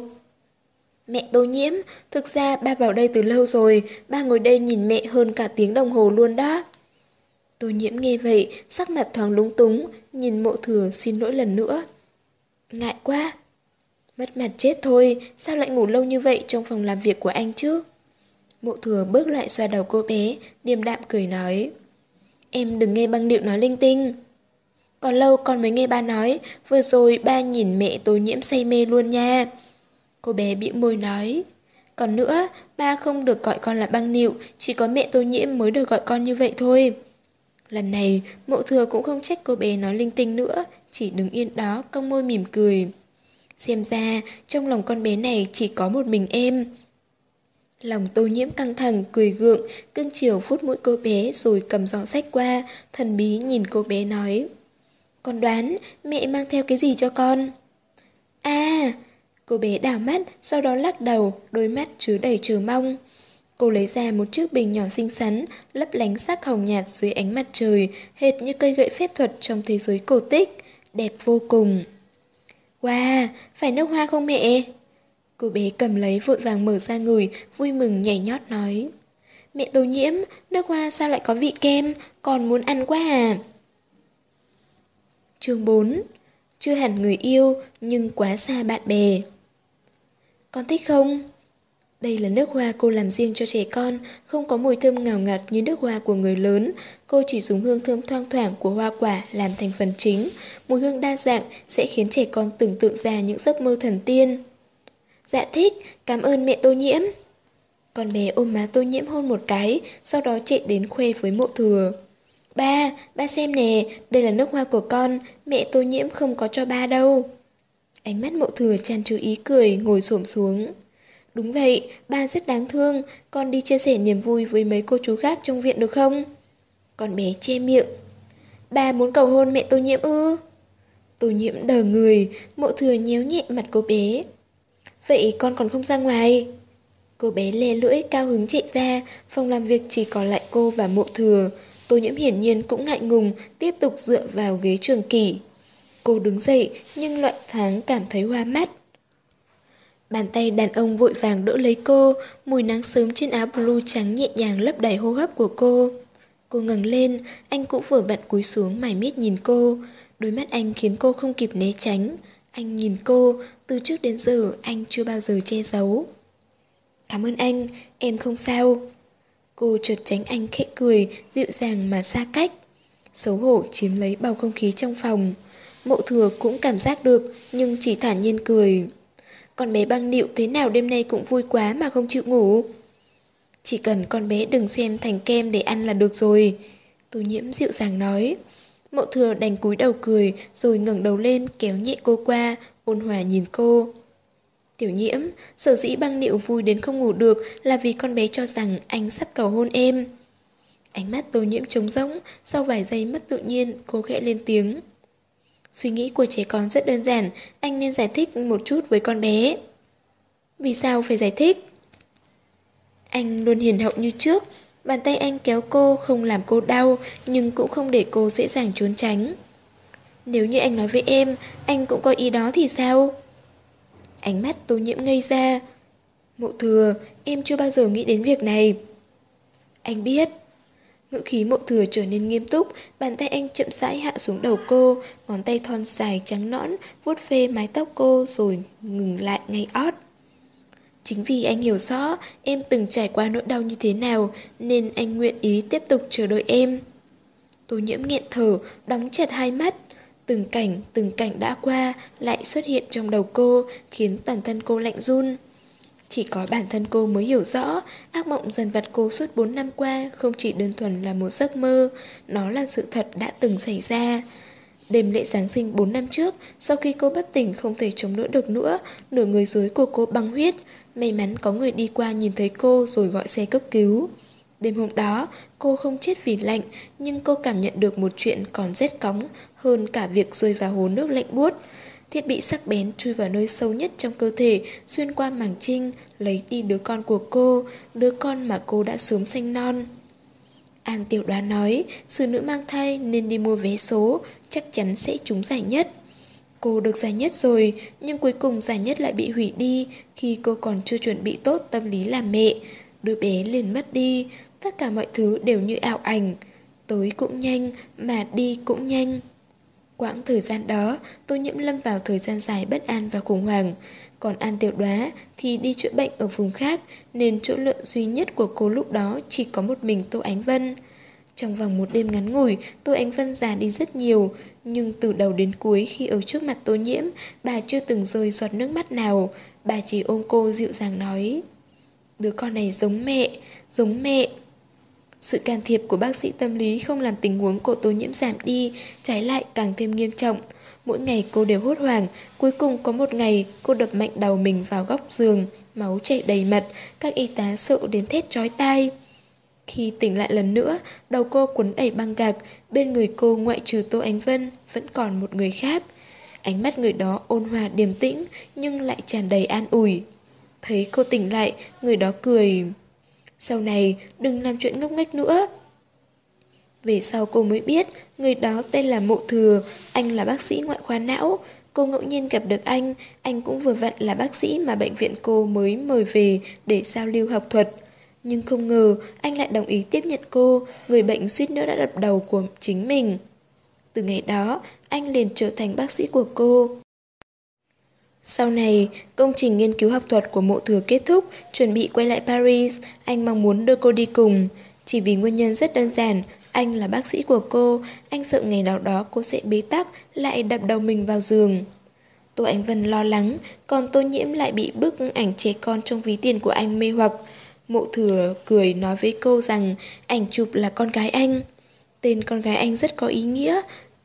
Mẹ Tô Nhiễm, thực ra ba vào đây từ lâu rồi, ba ngồi đây nhìn mẹ hơn cả tiếng đồng hồ luôn đó. Tô Nhiễm nghe vậy, sắc mặt thoáng lúng túng, nhìn Mộ Thừa xin lỗi lần nữa. Ngại quá. Mất mặt chết thôi, sao lại ngủ lâu như vậy trong phòng làm việc của anh chứ? Mộ Thừa bước lại xoa đầu cô bé, điềm đạm cười nói. Em đừng nghe băng điệu nói linh tinh. Còn lâu con mới nghe ba nói, vừa rồi ba nhìn mẹ Tô Nhiễm say mê luôn nha. Cô bé bĩu môi nói. Còn nữa, ba không được gọi con là băng nịu, chỉ có mẹ Tô Nhiễm mới được gọi con như vậy thôi. Lần này, Mộ Thừa cũng không trách cô bé nói linh tinh nữa, chỉ đứng yên đó, cong môi mỉm cười. Xem ra, trong lòng con bé này chỉ có một mình em. Lòng Tô Nhiễm căng thẳng, cười gượng, cưng chiều vuốt mũi cô bé rồi cầm giỏ sách qua, thần bí nhìn cô bé nói. Con đoán, mẹ mang theo cái gì cho con? À, cô bé đảo mắt, sau đó lắc đầu, đôi mắt chứa đầy chờ mong. Cô lấy ra một chiếc bình nhỏ xinh xắn, lấp lánh sắc hồng nhạt dưới ánh mặt trời, hệt như cây gậy phép thuật trong thế giới cổ tích, đẹp vô cùng. Wow, phải nước hoa không mẹ? Cô bé cầm lấy vội vàng mở ra ngửi, vui mừng nhảy nhót nói. Mẹ Tô Nhiễm, nước hoa sao lại có vị kem, còn muốn ăn quá à? Chương bốn. Chưa hẳn người yêu, nhưng quá xa bạn bè. Con thích không? Đây là nước hoa cô làm riêng cho trẻ con, không có mùi thơm ngào ngạt như nước hoa của người lớn. Cô chỉ dùng hương thơm thoang thoảng của hoa quả làm thành phần chính. Mùi hương đa dạng sẽ khiến trẻ con tưởng tượng ra những giấc mơ thần tiên. Dạ thích, cảm ơn mẹ Tô Nhiễm. Con bé ôm má Tô Nhiễm hôn một cái, sau đó chạy đến khoe với Mộ Thừa. Ba, ba xem nè, đây là nước hoa của con, mẹ Tô Nhiễm không có cho ba đâu. Ánh mắt Mộ Thừa tràn trừ ý cười, ngồi xổm xuống. Đúng vậy, ba rất đáng thương, con đi chia sẻ niềm vui với mấy cô chú khác trong viện được không? Con bé che miệng. Ba muốn cầu hôn mẹ Tô Nhiễm ư? Tô Nhiễm đờ người, Mộ Thừa nhéo nhẹ mặt cô bé. Vậy con còn không ra ngoài? Cô bé le lưỡi cao hứng chạy ra, phòng làm việc chỉ còn lại cô và Mộ Thừa. Tô Nhiễm hiển nhiên cũng ngại ngùng, tiếp tục dựa vào ghế trường kỷ. Cô đứng dậy, nhưng loại tháng cảm thấy hoa mắt. Bàn tay đàn ông vội vàng đỡ lấy cô, mùi nắng sớm trên áo blue trắng nhẹ nhàng lấp đầy hô hấp của cô. Cô ngẩng lên, anh cũng vừa vặn cúi xuống mải miết nhìn cô. Đôi mắt anh khiến cô không kịp né tránh. Anh nhìn cô, từ trước đến giờ anh chưa bao giờ che giấu. Cảm ơn anh, em không sao. Cô chợt tránh anh khẽ cười, dịu dàng mà xa cách. Xấu hổ chiếm lấy bầu không khí trong phòng. Mộ Thừa cũng cảm giác được, nhưng chỉ thản nhiên cười. Con bé băng nịu thế nào đêm nay cũng vui quá mà không chịu ngủ. Chỉ cần con bé đừng xem thành kem để ăn là được rồi. Tô Nhiễm dịu dàng nói. Mộ Thừa đành cúi đầu cười, rồi ngẩng đầu lên kéo nhẹ cô qua, ôn hòa nhìn cô. Tiểu Nhiễm, sở dĩ băng nịu vui đến không ngủ được là vì con bé cho rằng anh sắp cầu hôn em. Ánh mắt Tô Nhiễm trống rỗng, sau vài giây mất tự nhiên, cô khẽ lên tiếng. Suy nghĩ của trẻ con rất đơn giản, anh nên giải thích một chút với con bé. Vì sao phải giải thích? Anh luôn hiền hậu như trước, bàn tay anh kéo cô không làm cô đau, nhưng cũng không để cô dễ dàng trốn tránh. Nếu như anh nói với em, anh cũng có ý đó thì sao? Ánh mắt Tô Nhiễm ngây ra. Mộ Thừa, em chưa bao giờ nghĩ đến việc này. Anh biết. Ngữ khí Mộ Thừa trở nên nghiêm túc, bàn tay anh chậm rãi hạ xuống đầu cô, ngón tay thon dài trắng nõn vuốt ve mái tóc cô rồi ngừng lại ngay ót. Chính vì anh hiểu rõ em từng trải qua nỗi đau như thế nào nên anh nguyện ý tiếp tục chờ đợi em. Tô Nhiễm nghẹn thở, đóng chặt hai mắt. Từng cảnh, từng cảnh đã qua lại xuất hiện trong đầu cô, khiến toàn thân cô lạnh run. Chỉ có bản thân cô mới hiểu rõ, ác mộng dần vặt cô suốt bốn năm qua không chỉ đơn thuần là một giấc mơ, nó là sự thật đã từng xảy ra. Đêm lễ Giáng sinh bốn năm trước, sau khi cô bất tỉnh không thể chống đỡ được nữa, nửa người dưới của cô băng huyết. May mắn có người đi qua nhìn thấy cô rồi gọi xe cấp cứu. Đêm hôm đó, cô không chết vì lạnh, nhưng cô cảm nhận được một chuyện còn rét cóng hơn cả việc rơi vào hồ nước lạnh buốt. Thiết bị sắc bén chui vào nơi sâu nhất trong cơ thể, xuyên qua màng trinh, lấy đi đứa con của cô, đứa con mà cô đã sớm sanh non. An Tiểu Đoá nói, sư nữ mang thai nên đi mua vé số, chắc chắn sẽ trúng giải nhất. Cô được giải nhất rồi, nhưng cuối cùng giải nhất lại bị hủy đi khi cô còn chưa chuẩn bị tốt tâm lý làm mẹ. Đứa bé liền mất đi, tất cả mọi thứ đều như ảo ảnh. Tới cũng nhanh, mà đi cũng nhanh. Quãng thời gian đó, Tô Nhiễm lâm vào thời gian dài bất an và khủng hoảng. Còn An Tiểu Đoá thì đi chữa bệnh ở vùng khác, nên chỗ lựa duy nhất của cô lúc đó chỉ có một mình Tô Ánh Vân. Trong vòng một đêm ngắn ngủi, Tô Ánh Vân già đi rất nhiều, nhưng từ đầu đến cuối khi ở trước mặt Tô Nhiễm, bà chưa từng rơi giọt nước mắt nào. Bà chỉ ôm cô dịu dàng nói, đứa con này giống mẹ, giống mẹ. Sự can thiệp của bác sĩ tâm lý không làm tình huống của Tô Nhiễm giảm đi, trái lại càng thêm nghiêm trọng. Mỗi ngày cô đều hốt hoảng, cuối cùng có một ngày cô đập mạnh đầu mình vào góc giường, máu chảy đầy mặt, các y tá sợ đến thét chói tai. Khi tỉnh lại lần nữa, đầu cô quấn đầy băng gạc, bên người cô ngoại trừ Tô Ánh Vân vẫn còn một người khác. Ánh mắt người đó ôn hòa điềm tĩnh nhưng lại tràn đầy an ủi. Thấy cô tỉnh lại, người đó cười. Sau này đừng làm chuyện ngốc nghếch nữa. Về sau cô mới biết người đó tên là Mộ Thừa, anh là bác sĩ ngoại khoa não. Cô ngẫu nhiên gặp được anh, anh cũng vừa vặn là bác sĩ mà bệnh viện cô mới mời về để giao lưu học thuật. Nhưng không ngờ anh lại đồng ý tiếp nhận cô, người bệnh suýt nữa đã đập đầu của chính mình. Từ ngày đó, anh liền trở thành bác sĩ của cô. Sau này, công trình nghiên cứu học thuật của Mộ Thừa kết thúc, chuẩn bị quay lại Paris, anh mong muốn đưa cô đi cùng. Chỉ vì nguyên nhân rất đơn giản, anh là bác sĩ của cô, anh sợ ngày nào đó cô sẽ bế tắc, lại đập đầu mình vào giường. Tô Ánh Vân lo lắng, còn Tô Nhiễm lại bị bức ảnh trẻ con trong ví tiền của anh mê hoặc. Mộ Thừa cười nói với cô rằng ảnh chụp là con gái anh. Tên con gái anh rất có ý nghĩa,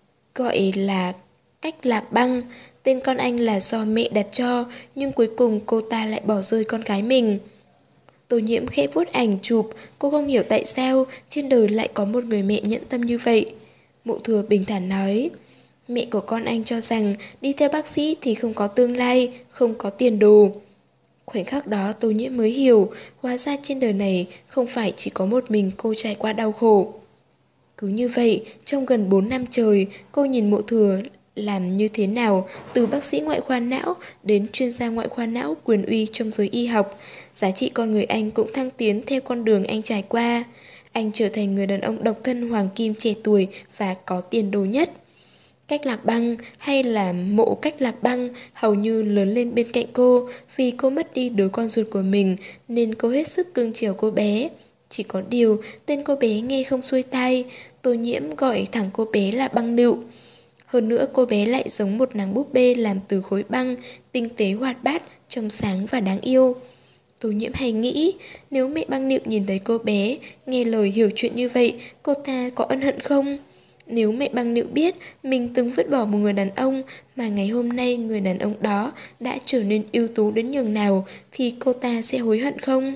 gọi là Cách Lạc Băng. Tên con anh là do mẹ đặt cho, nhưng cuối cùng cô ta lại bỏ rơi con gái mình. Tô Nhiễm khẽ vuốt ảnh chụp, cô không hiểu tại sao trên đời lại có một người mẹ nhẫn tâm như vậy. Mộ Thừa bình thản nói, mẹ của con anh cho rằng đi theo bác sĩ thì không có tương lai, không có tiền đồ. Khoảnh khắc đó Tô Nhiễm mới hiểu, hóa ra trên đời này không phải chỉ có một mình cô trải qua đau khổ. Cứ như vậy, trong gần bốn năm trời, cô nhìn Mộ Thừa làm như thế nào, từ bác sĩ ngoại khoa não đến chuyên gia ngoại khoa não quyền uy trong giới y học. Giá trị con người anh cũng thăng tiến theo con đường anh trải qua. Anh trở thành người đàn ông độc thân hoàng kim trẻ tuổi và có tiền đồ nhất. Cách Lạc Băng hay là Mộ Cách Lạc Băng hầu như lớn lên bên cạnh cô, vì cô mất đi đứa con ruột của mình nên cô hết sức cưng chiều cô bé. Chỉ có điều tên cô bé nghe không xuôi tai, Tô Nhiễm gọi thẳng cô bé là Băng Nựu. Hơn nữa cô bé lại giống một nàng búp bê làm từ khối băng, tinh tế hoạt bát, trong sáng và đáng yêu. Tô Nhiễm hay nghĩ, nếu mẹ Băng Nựu nhìn thấy cô bé, nghe lời hiểu chuyện như vậy, cô ta có ân hận không? Nếu mẹ Băng Nựu biết mình từng vứt bỏ một người đàn ông mà ngày hôm nay người đàn ông đó đã trở nên ưu tú đến nhường nào, thì cô ta sẽ hối hận không?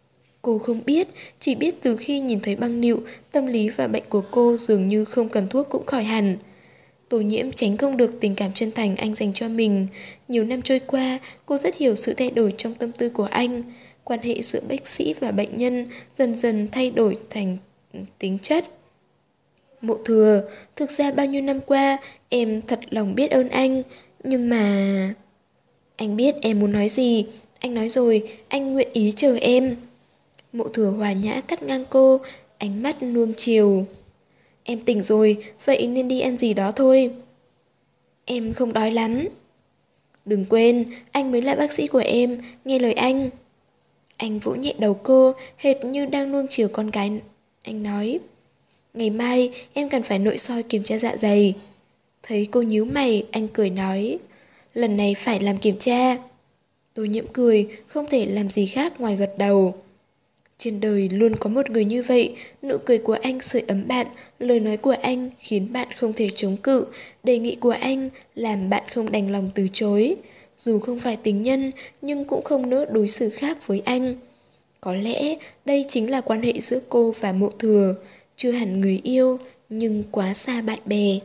Cô không biết, chỉ biết từ khi nhìn thấy Băng Nựu, tâm lý và bệnh của cô dường như không cần thuốc cũng khỏi hẳn. Tô Nhiễm tránh không được tình cảm chân thành anh dành cho mình. Nhiều năm trôi qua, cô rất hiểu sự thay đổi trong tâm tư của anh. Quan hệ giữa bác sĩ và bệnh nhân dần dần thay đổi thành tính chất. Mộ Thừa, thực ra bao nhiêu năm qua, em thật lòng biết ơn anh. Nhưng mà... Anh biết em muốn nói gì. Anh nói rồi, anh nguyện ý chờ em. Mộ Thừa hòa nhã cắt ngang cô, ánh mắt nuông chiều. Em tỉnh rồi, vậy nên đi ăn gì đó thôi. Em không đói lắm. Đừng quên, anh mới là bác sĩ của em, nghe lời anh. Anh vỗ nhẹ đầu cô, hệt như đang nuông chiều con gái. Anh nói, ngày mai em cần phải nội soi kiểm tra dạ dày. Thấy cô nhíu mày, anh cười nói, lần này phải làm kiểm tra. Tô Nhiễm cười, không thể làm gì khác ngoài gật đầu. Trên đời luôn có một người như vậy, nụ cười của anh sưởi ấm bạn, lời nói của anh khiến bạn không thể chống cự, đề nghị của anh làm bạn không đành lòng từ chối. Dù không phải tình nhân, nhưng cũng không nỡ đối xử khác với anh. Có lẽ đây chính là quan hệ giữa cô và Mộ Thừa, chưa hẳn người yêu, nhưng quá xa bạn bè.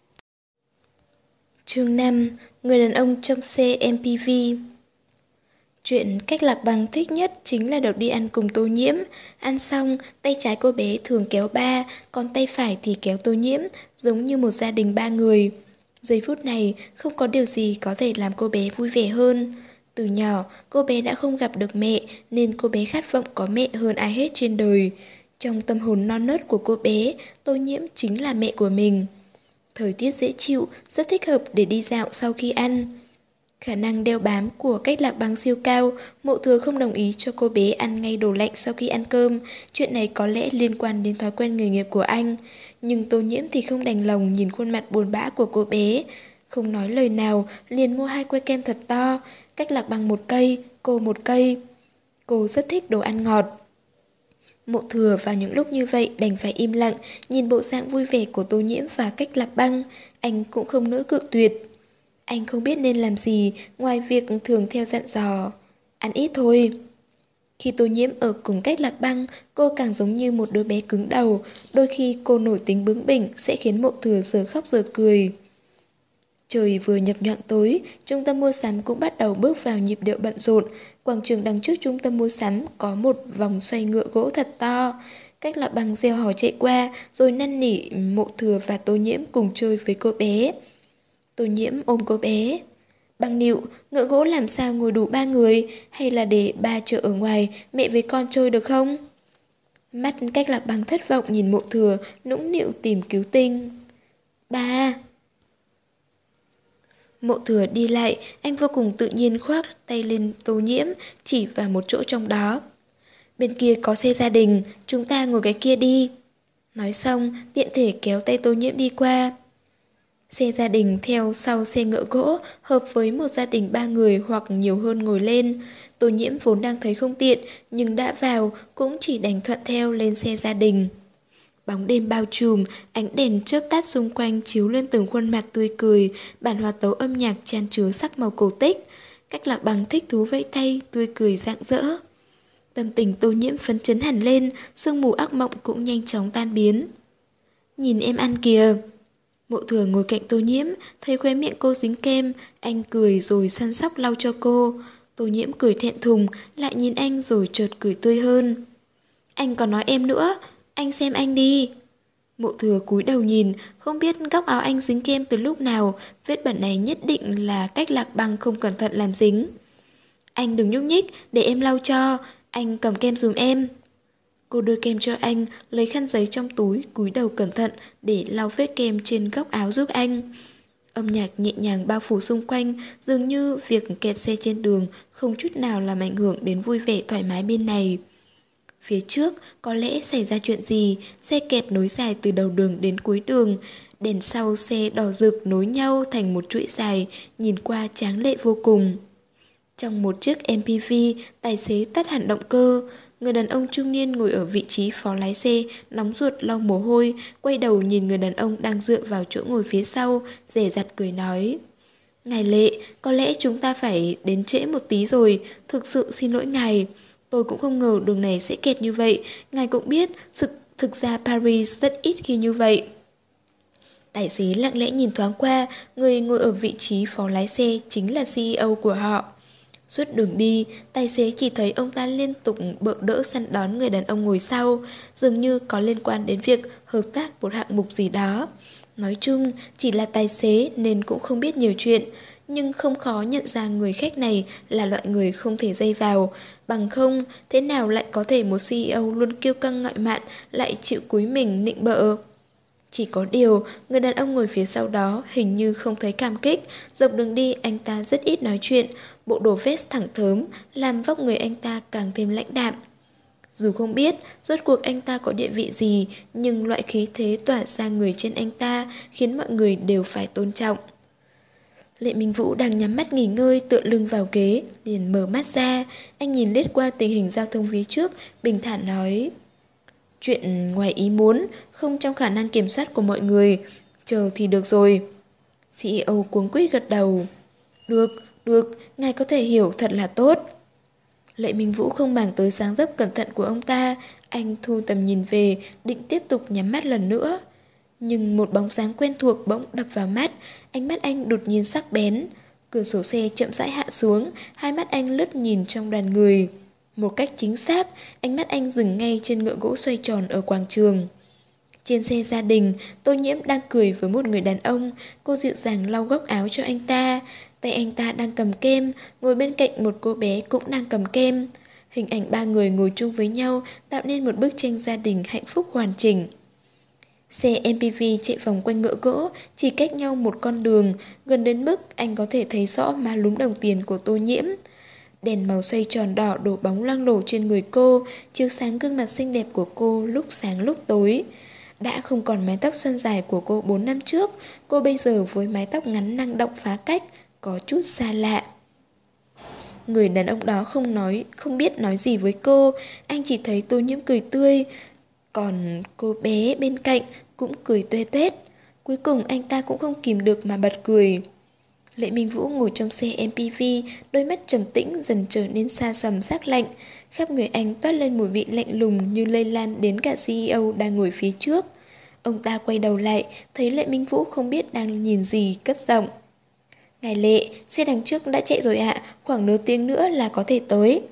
Chương năm. Người đàn ông trong xe em pê vê. Chuyện Cách Lạc Băng thích nhất chính là được đi ăn cùng Tô Nhiễm. Ăn xong, tay trái cô bé thường kéo ba, còn tay phải thì kéo Tô Nhiễm, giống như một gia đình ba người. Giây phút này, không có điều gì có thể làm cô bé vui vẻ hơn. Từ nhỏ, cô bé đã không gặp được mẹ, nên cô bé khát vọng có mẹ hơn ai hết trên đời. Trong tâm hồn non nớt của cô bé, Tô Nhiễm chính là mẹ của mình. Thời tiết dễ chịu, rất thích hợp để đi dạo sau khi ăn. Khả năng đeo bám của Cách Lạc Băng siêu cao, Mộ Thừa không đồng ý cho cô bé ăn ngay đồ lạnh sau khi ăn cơm. Chuyện này có lẽ liên quan đến thói quen nghề nghiệp của anh. Nhưng Tô Nhiễm thì không đành lòng nhìn khuôn mặt buồn bã của cô bé. Không nói lời nào, liền mua hai que kem thật to. Cách Lạc Băng một cây, cô một cây. Cô rất thích đồ ăn ngọt. Mộ Thừa vào những lúc như vậy đành phải im lặng, nhìn bộ dạng vui vẻ của Tô Nhiễm và Cách Lạc Băng. Anh cũng không nỡ cự tuyệt. Anh không biết nên làm gì ngoài việc thường theo dặn dò. Ăn ít thôi. Khi Tô Nhiễm ở cùng Cách Lạc Băng, cô càng giống như một đứa bé cứng đầu. Đôi khi cô nổi tính bướng bỉnh sẽ khiến Mộ Thừa giờ khóc giờ cười. Trời vừa nhập nhoạng tối, trung tâm mua sắm cũng bắt đầu bước vào nhịp điệu bận rộn. Quảng trường đằng trước trung tâm mua sắm có một vòng xoay ngựa gỗ thật to. Cách Lạc Băng reo hò chạy qua, rồi năn nỉ Mộ Thừa và Tô Nhiễm cùng chơi với cô bé. Tô Nhiễm ôm cô bé. Băng Nựu, ngựa gỗ làm sao ngồi đủ ba người, hay là để ba chờ ở ngoài, mẹ với con chơi được không? Mắt Cách Lạc Băng thất vọng nhìn Mộ Thừa, nũng nịu tìm cứu tinh. Ba! Mộ Thừa đi lại, anh vô cùng tự nhiên khoác tay lên Tô Nhiễm, chỉ vào một chỗ trong đó. Bên kia có xe gia đình, chúng ta ngồi cái kia đi. Nói xong, tiện thể kéo tay Tô Nhiễm đi qua. Xe gia đình theo sau xe ngựa gỗ, hợp với một gia đình ba người hoặc nhiều hơn ngồi lên. Tô Nhiễm vốn đang thấy không tiện, nhưng đã vào, cũng chỉ đành thuận theo lên xe gia đình. Bóng đêm bao trùm, ánh đèn chớp tắt xung quanh chiếu lên từng khuôn mặt tươi cười, bản hòa tấu âm nhạc chan chứa sắc màu cổ tích. Cách Lạc Bằng thích thú vẫy tay, tươi cười rạng rỡ. Tâm tình Tô Nhiễm phấn chấn hẳn lên, sương mù ác mộng cũng nhanh chóng tan biến. Nhìn em ăn kìa. Mộ Thừa ngồi cạnh Tô Nhiễm, thấy khóe miệng cô dính kem, anh cười rồi săn sóc lau cho cô. Tô Nhiễm cười thẹn thùng, lại nhìn anh rồi chợt cười tươi hơn. Anh còn nói em nữa, anh xem anh đi. Mộ Thừa cúi đầu nhìn, không biết góc áo anh dính kem từ lúc nào, vết bẩn này nhất định là Cách Lạc Bằng không cẩn thận làm dính. Anh đừng nhúc nhích, để em lau cho, anh cầm kem dùm em. Cô đưa kem cho anh, lấy khăn giấy trong túi, cúi đầu cẩn thận để lau vết kem trên góc áo giúp anh. Âm nhạc nhẹ nhàng bao phủ xung quanh, dường như việc kẹt xe trên đường không chút nào làm ảnh hưởng đến vui vẻ thoải mái bên này. Phía trước có lẽ xảy ra chuyện gì, xe kẹt nối dài từ đầu đường đến cuối đường, đèn sau xe đỏ rực nối nhau thành một chuỗi dài, nhìn qua tráng lệ vô cùng. Trong một chiếc em pê vê, tài xế tắt hẳn động cơ. Người đàn ông trung niên ngồi ở vị trí phó lái xe, nóng ruột lau mồ hôi, quay đầu nhìn người đàn ông đang dựa vào chỗ ngồi phía sau, dè dặt cười nói. Ngài Lệ, có lẽ chúng ta phải đến trễ một tí rồi, thực sự xin lỗi ngài. Tôi cũng không ngờ đường này sẽ kẹt như vậy, ngài cũng biết, thực, thực ra Paris rất ít khi như vậy. Tài xế lặng lẽ nhìn thoáng qua, người ngồi ở vị trí phó lái xe chính là xê e ô của họ. Suốt đường đi, tài xế chỉ thấy ông ta liên tục bợ đỡ săn đón người đàn ông ngồi sau, dường như có liên quan đến việc hợp tác một hạng mục gì đó. Nói chung, chỉ là tài xế nên cũng không biết nhiều chuyện, nhưng không khó nhận ra người khách này là loại người không thể dây vào. Bằng không, thế nào lại có thể một xê e ô luôn kiêu căng ngạo mạn lại chịu cúi mình nịnh bợ. Chỉ có điều, người đàn ông ngồi phía sau đó hình như không thấy cảm kích, dọc đường đi anh ta rất ít nói chuyện, bộ đồ vest thẳng thớm làm vóc người anh ta càng thêm lãnh đạm. Dù không biết rốt cuộc anh ta có địa vị gì, nhưng loại khí thế tỏa ra người trên anh ta khiến mọi người đều phải tôn trọng. Lệ Minh Vũ đang nhắm mắt nghỉ ngơi tựa lưng vào ghế, liền mở mắt ra, anh nhìn lướt qua tình hình giao thông phía trước, bình thản nói. Chuyện ngoài ý muốn, không trong khả năng kiểm soát của mọi người, chờ thì được rồi. xê e ô cuống quýt gật đầu. Được, được, ngài có thể hiểu thật là tốt. Lệ Minh Vũ không màng tới dáng dấp cẩn thận của ông ta, anh thu tầm nhìn về, định tiếp tục nhắm mắt lần nữa. Nhưng một bóng dáng quen thuộc bỗng đập vào mắt, ánh mắt anh đột nhiên sắc bén. Cửa sổ xe chậm rãi hạ xuống, hai mắt anh lướt nhìn trong đoàn người. Một cách chính xác, ánh mắt anh dừng ngay trên ngựa gỗ xoay tròn ở quảng trường. Trên xe gia đình, Tô Nhiễm đang cười với một người đàn ông, cô dịu dàng lau góc áo cho anh ta. Tay anh ta đang cầm kem, ngồi bên cạnh một cô bé cũng đang cầm kem. Hình ảnh ba người ngồi chung với nhau tạo nên một bức tranh gia đình hạnh phúc hoàn chỉnh. Xe em pê vê chạy vòng quanh ngựa gỗ, chỉ cách nhau một con đường, gần đến mức anh có thể thấy rõ má lúm đồng tiền của Tô Nhiễm. Đèn màu xoay tròn đỏ đổ bóng loang lổ trên người cô, chiếu sáng gương mặt xinh đẹp của cô lúc sáng lúc tối. Đã không còn mái tóc xoăn dài của cô bốn năm trước, cô bây giờ với mái tóc ngắn năng động phá cách, có chút xa lạ. Người đàn ông đó không nói, không biết nói gì với cô, anh chỉ thấy Tô Nhiễm cười tươi, còn cô bé bên cạnh cũng cười tuê tuét. Cuối cùng anh ta cũng không kìm được mà bật cười. Lệ Minh Vũ ngồi trong xe em pê vê, đôi mắt trầm tĩnh dần trở nên xa sầm sắc lạnh. Khắp người anh toát lên mùi vị lạnh lùng như lây lan đến cả xê e ô đang ngồi phía trước. Ông ta quay đầu lại, thấy Lệ Minh Vũ không biết đang nhìn gì, cất giọng. Ngài Lệ, xe đằng trước đã chạy rồi ạ, khoảng nửa tiếng nữa là có thể tới.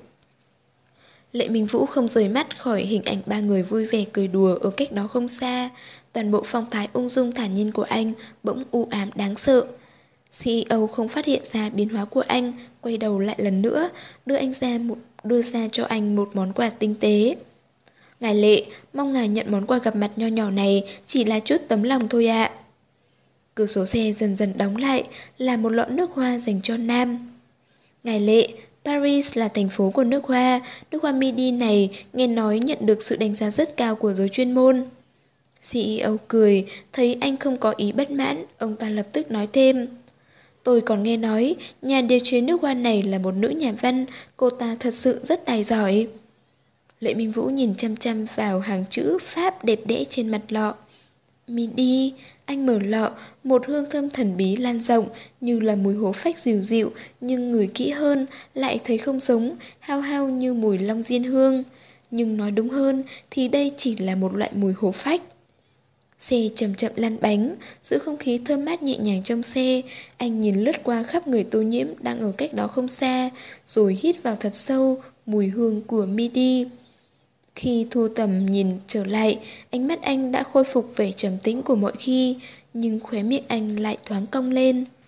Lệ Minh Vũ không rời mắt khỏi hình ảnh ba người vui vẻ cười đùa ở cách đó không xa. Toàn bộ phong thái ung dung thản nhiên của anh bỗng u ám đáng sợ. xê e ô không phát hiện ra biến hóa của anh, quay đầu lại lần nữa, đưa anh ra một đưa ra cho anh một món quà tinh tế. Ngài Lệ, mong ngài nhận món quà gặp mặt nho nhỏ này chỉ là chút tấm lòng thôi ạ. Cửa sổ xe dần dần đóng lại, là một lọ nước hoa dành cho Nam. Ngài Lệ, Paris là thành phố của nước hoa. Nước hoa Midi này nghe nói nhận được sự đánh giá rất cao của giới chuyên môn. xê e ô cười, thấy anh không có ý bất mãn, ông ta lập tức nói thêm. Tôi còn nghe nói, nhà điều chế nước hoa này là một nữ nhà văn, cô ta thật sự rất tài giỏi. Lệ Minh Vũ nhìn chăm chăm vào hàng chữ Pháp đẹp đẽ trên mặt lọ. Midi, anh mở lọ, một hương thơm thần bí lan rộng, như là mùi hổ phách dịu dịu, nhưng ngửi kỹ hơn, lại thấy không giống, hao hao như mùi long diên hương. Nhưng nói đúng hơn, thì đây chỉ là một loại mùi hổ phách. Xe chậm chậm lăn bánh, giữ không khí thơm mát nhẹ nhàng trong xe. Anh nhìn lướt qua khắp người Tô Nhiễm đang ở cách đó không xa, rồi hít vào thật sâu mùi hương của Midi. Khi thu tầm nhìn trở lại, ánh mắt anh đã khôi phục vẻ trầm tĩnh của mọi khi, nhưng khóe miệng anh lại thoáng cong lên.